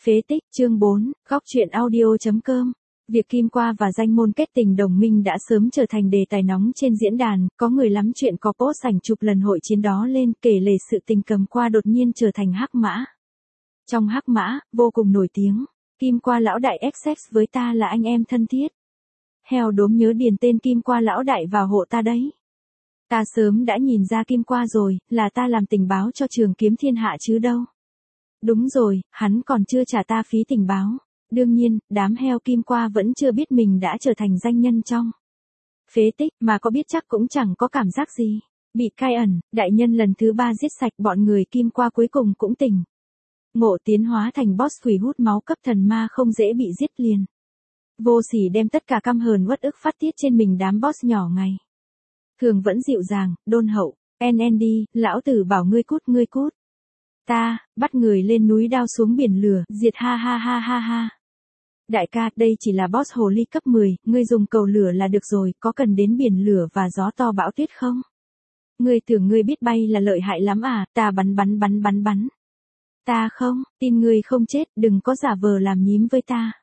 Phế tích chương 4, góc truyện audio.com. Việc Kim Qua và Danh Môn kết tình đồng minh đã sớm trở thành đề tài nóng trên diễn đàn, có người lắm chuyện có post ảnh chụp lần hội chiến đó lên kể lể sự tình Cầm Qua đột nhiên trở thành hắc mã. Trong hắc mã, vô cùng nổi tiếng, Kim Qua lão đại XX với ta là anh em thân thiết. Heo đốm nhớ điền tên Kim Qua lão đại vào hộ ta đấy. Ta sớm đã nhìn ra Kim Qua rồi, là ta làm tình báo cho Trường Kiếm Thiên Hạ chứ đâu. Đúng rồi, hắn còn chưa trả ta phí tình báo. Đương nhiên, đám heo Kim Qua vẫn chưa biết mình đã trở thành danh nhân trong phế tích, mà có biết chắc cũng chẳng có cảm giác gì. Bị cai ẩn, đại nhân lần thứ 3 giết sạch bọn người Kim Qua cuối cùng cũng tỉnh ngộ tiến hóa thành boss quỷ hút máu cấp thần ma không dễ bị giết liền. Vô sỉ đem tất cả căm hờn uất ức phát tiết trên mình đám boss nhỏ ngày thường vẫn dịu dàng, đôn hậu. NND, lão tử bảo ngươi cút ngươi cút. Ta, bắt người lên núi đao xuống biển lửa, diệt ha ha ha ha ha. Đại ca, đây chỉ là boss hồ ly cấp 10, ngươi dùng cầu lửa là được rồi, có cần đến biển lửa và gió to bão tuyết không? Ngươi tưởng ngươi biết bay là lợi hại lắm à, ta bắn. Ta không, tin ngươi không chết, đừng có giả vờ làm nhím với ta.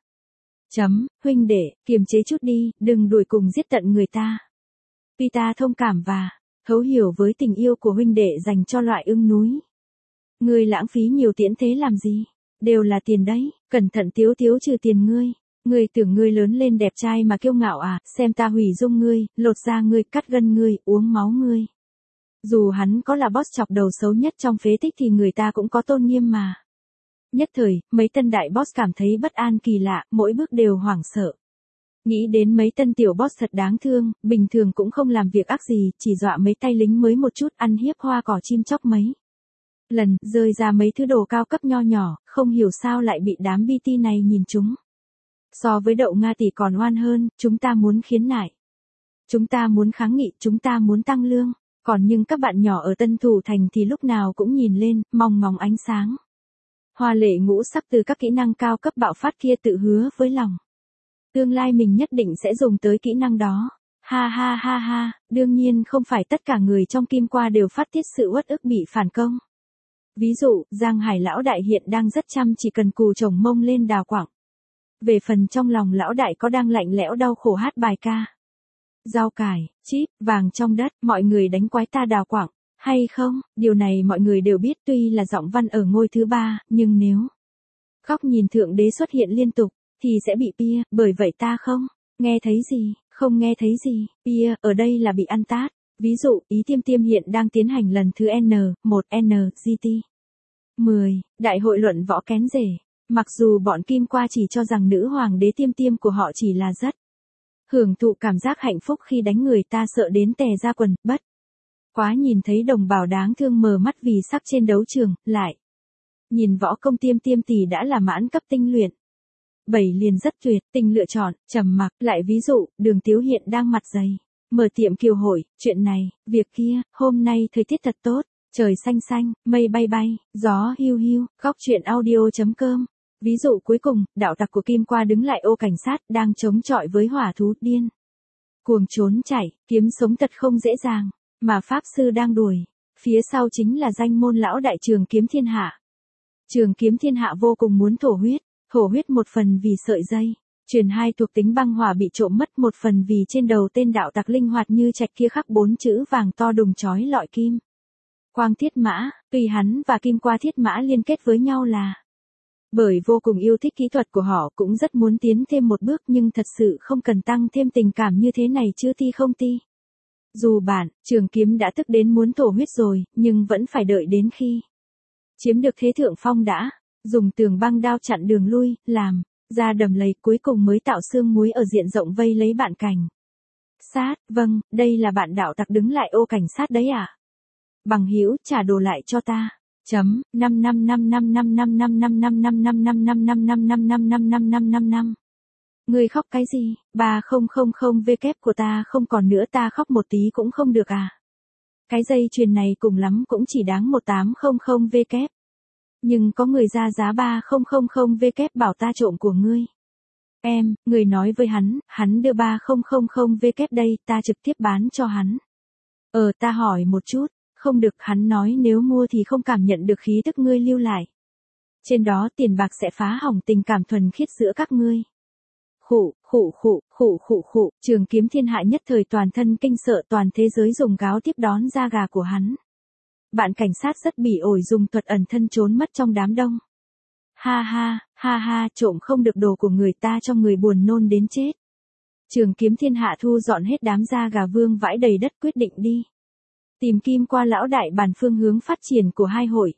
Huynh đệ, kiềm chế chút đi, đừng đuổi cùng giết tận người ta. Vì ta thông cảm và thấu hiểu với tình yêu của huynh đệ dành cho loại ưng núi. Ngươi lãng phí nhiều tiễn thế làm gì? Đều là tiền đấy, cẩn thận tiếu trừ tiền ngươi. Ngươi tưởng ngươi lớn lên đẹp trai mà kiêu ngạo à, xem ta hủy dung ngươi, lột da ngươi, cắt gân ngươi, uống máu ngươi. Dù hắn có là boss chọc đầu xấu nhất trong phế tích thì người ta cũng có tôn nghiêm mà. Nhất thời, mấy tân đại boss cảm thấy bất an kỳ lạ, mỗi bước đều hoảng sợ. Nghĩ đến mấy tân tiểu boss thật đáng thương, bình thường cũng không làm việc ác gì, chỉ dọa mấy tay lính mới một chút, ăn hiếp hoa cỏ chim chóc mấy lần, rơi ra mấy thứ đồ cao cấp nho nhỏ, không hiểu sao lại bị đám BT này nhìn chúng. So với đậu Nga tỷ còn oan hơn, chúng ta muốn khiếu nại. Chúng ta muốn kháng nghị, chúng ta muốn tăng lương. Còn nhưng các bạn nhỏ ở Tân Thủ Thành thì lúc nào cũng nhìn lên, mong ngóng ánh sáng. Hoa lệ ngũ sắc từ các kỹ năng cao cấp bạo phát kia tự hứa với lòng. Tương lai mình nhất định sẽ dùng tới kỹ năng đó. Ha ha ha ha, đương nhiên không phải tất cả người trong Kim Qua đều phát tiết sự uất ức bị phản công. Ví dụ, Giang Hải lão đại hiện đang rất chăm chỉ cần cù chồng mông lên đào quảng. Về phần trong lòng lão đại có đang lạnh lẽo đau khổ hát bài ca. Rau cải, chip, vàng trong đất, mọi người đánh quái ta đào quảng, hay không, điều này mọi người đều biết tuy là giọng văn ở ngôi thứ 3, nhưng nếu góc nhìn thượng đế xuất hiện liên tục, thì sẽ bị pia, bởi vậy ta không nghe thấy gì, không nghe thấy gì, pia, ở đây là bị ăn tát. Ví dụ, ý tiêm hiện đang tiến hành lần thứ N1NGT 10, đại hội luận võ kén rể. Mặc dù bọn Kim Qua chỉ cho rằng nữ hoàng đế tiêm của họ chỉ là rất hưởng thụ cảm giác hạnh phúc khi đánh người ta sợ đến tè ra quần, bất quá nhìn thấy đồng bào đáng thương mờ mắt vì sắp trên đấu trường, lại nhìn võ công tiêm tỷ đã là mãn cấp tinh luyện. 7 liền rất tuyệt, tình lựa chọn, trầm mặc, lại ví dụ, Đường Tiếu hiện đang mặt dày. Mở tiệm kiều hội, chuyện này, việc kia, hôm nay thời tiết thật tốt, trời xanh, mây bay, gió hiu, góc truyện audio.com. Ví dụ cuối cùng, đạo tặc của Kim Qua đứng lại ô cảnh sát, đang chống chọi với hỏa thú điên cuồng trốn chạy, kiếm sống thật không dễ dàng, mà pháp sư đang đuổi. Phía sau chính là danh môn lão đại Trường Kiếm Thiên Hạ. Trường Kiếm Thiên Hạ vô cùng muốn thổ huyết một phần vì sợi dây. Truyền 2 thuộc tính băng hỏa bị trộm mất một phần vì trên đầu tên đạo tặc linh hoạt như trạch kia khắc 4 chữ vàng to đùng chói lọi kim quang thiết mã, tuy hắn và Kim Qua thiết mã liên kết với nhau là bởi vô cùng yêu thích kỹ thuật của họ cũng rất muốn tiến thêm một bước nhưng thật sự không cần tăng thêm tình cảm như thế này chứ ti không ti. Dù bản, Trường Kiếm đã tức đến muốn thổ huyết rồi, nhưng vẫn phải đợi đến khi chiếm được thế thượng phong đã, dùng tường băng đao chặn đường lui, làm ra đầm lầy cuối cùng mới tạo xương muối ở diện rộng vây lấy bạn cảnh sát. Vâng, đây là bạn đạo tặc đứng lại ô cảnh sát đấy à? Bằng hữu trả đồ lại cho ta. 5. Ngươi khóc cái gì? 3000 W của ta không còn nữa, ta khóc một tí cũng không được à? Cái dây chuyền này cùng lắm cũng chỉ đáng 1800 W. Nhưng có người ra giá 3000 W bảo ta trộm của ngươi. Người nói với hắn đưa 3000 W đây, ta trực tiếp bán cho hắn. Ta hỏi một chút, không được, hắn nói nếu mua thì không cảm nhận được khí tức ngươi lưu lại. Trên đó tiền bạc sẽ phá hỏng tình cảm thuần khiết giữa các ngươi. Khụ, khụ khụ, khụ khụ khụ, Trường Kiếm Thiên Hạ nhất thời toàn thân kinh sợ, toàn thế giới dùng gáo tiếp đón da gà của hắn. Bạn cảnh sát rất bỉ ổi dùng thuật ẩn thân trốn mất trong đám đông. Ha ha, trộm không được đồ của người ta cho người buồn nôn đến chết. Trường Kiếm Thiên Hạ thu dọn hết đám da gà vương vãi đầy đất, quyết định đi tìm Kim Qua lão đại bàn phương hướng phát triển của hai hội.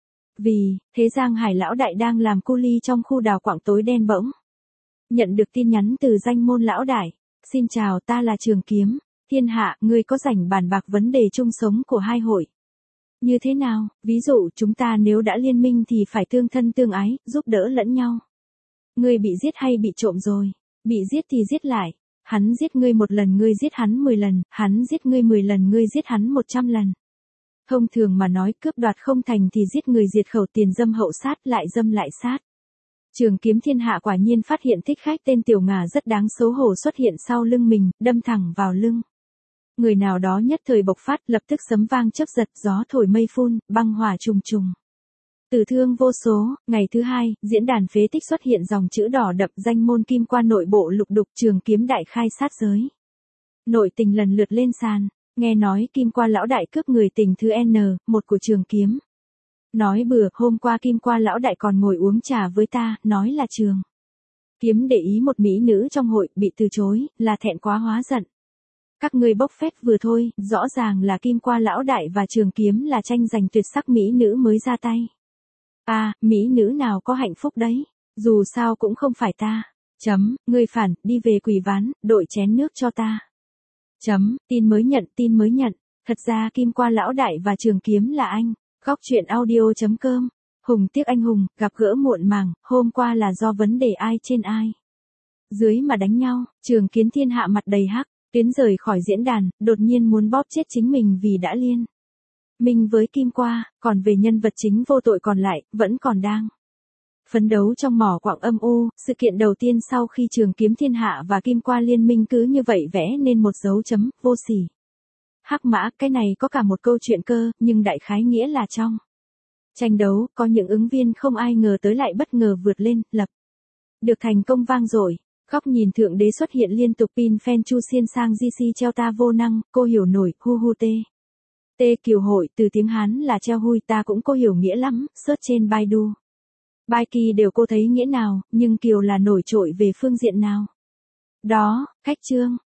Vì thế Giang Hải lão đại đang làm cu li trong khu đào quạng tối đen bỗng nhận được tin nhắn từ Danh Môn lão đại. Xin chào, ta là Trường Kiếm Thiên Hạ, ngươi có rảnh bàn bạc vấn đề chung sống của hai hội như thế nào? Ví dụ chúng ta nếu đã liên minh thì phải tương thân tương ái, giúp đỡ lẫn nhau. Ngươi bị giết hay bị trộm rồi? Bị giết thì giết lại. Hắn giết ngươi 1 lần ngươi giết hắn 10 lần, hắn giết ngươi 10 lần ngươi giết hắn 100 lần. Thông thường mà nói, cướp đoạt không thành thì giết người diệt khẩu, tiền dâm hậu sát, lại dâm lại sát. Trường Kiếm Thiên Hạ quả nhiên phát hiện thích khách tên Tiểu Ngà rất đáng xấu hổ xuất hiện sau lưng mình, đâm thẳng vào lưng. Người nào đó nhất thời bộc phát, lập tức sấm vang chớp giật, gió thổi mây phun, băng hỏa trùng trùng. Tử thương vô số. Ngày thứ 2, diễn đàn phế tích xuất hiện dòng chữ đỏ đậm: Danh Môn Kim Qua nội bộ lục đục, Trường Kiếm đại khai sát giới. Nội tình lần lượt lên sàn. Nghe nói Kim Qua lão đại cướp người tình thứ N1 của Trường Kiếm. Nói bừa, hôm qua Kim Qua lão đại còn ngồi uống trà với ta, nói là Trường Kiếm để ý một mỹ nữ trong hội, bị từ chối, là thẹn quá hóa giận. Các ngươi bốc phét vừa thôi, rõ ràng là Kim Qua lão đại và Trường Kiếm là tranh giành tuyệt sắc mỹ nữ mới ra tay. Mỹ nữ nào có hạnh phúc đấy, dù sao cũng không phải ta. Ngươi phản, đi về quỳ ván, đội chén nước cho ta. Tin mới nhận. Thật ra Kim Qua lão đại và Trường Kiếm là anh. Góc truyện audio.com. Hùng tiếc anh hùng, gặp gỡ muộn màng, hôm qua là do vấn đề ai trên ai dưới mà đánh nhau. Trường Kiếm Thiên Hạ mặt đầy hắc, tiến rời khỏi diễn đàn, đột nhiên muốn bóp chết chính mình vì đã liên minh với Kim Qua, còn về nhân vật chính vô tội còn lại, vẫn còn đang phấn đấu trong mỏ quặng âm u. Sự kiện đầu tiên sau khi Trường Kiếm Thiên Hạ và Kim Qua liên minh cứ như vậy vẽ nên một dấu chấm, vô sỉ. Hắc mã, cái này có cả một câu chuyện cơ, nhưng đại khái nghĩa là trong tranh đấu, có những ứng viên không ai ngờ tới lại bất ngờ vượt lên, lập được thành công vang dội. Góc nhìn thượng đế xuất hiện liên tục: pin phen chu xiên sang GC treo ta vô năng, cô hiểu nổi, hu hu tê. Tê Kiều hội, từ tiếng Hán là treo hui, ta cũng cô hiểu nghĩa lắm, search trên Baidu. Bai kỳ đều cô thấy nghĩa nào, nhưng Kiều là nổi trội về phương diện nào? Đó, khách trương.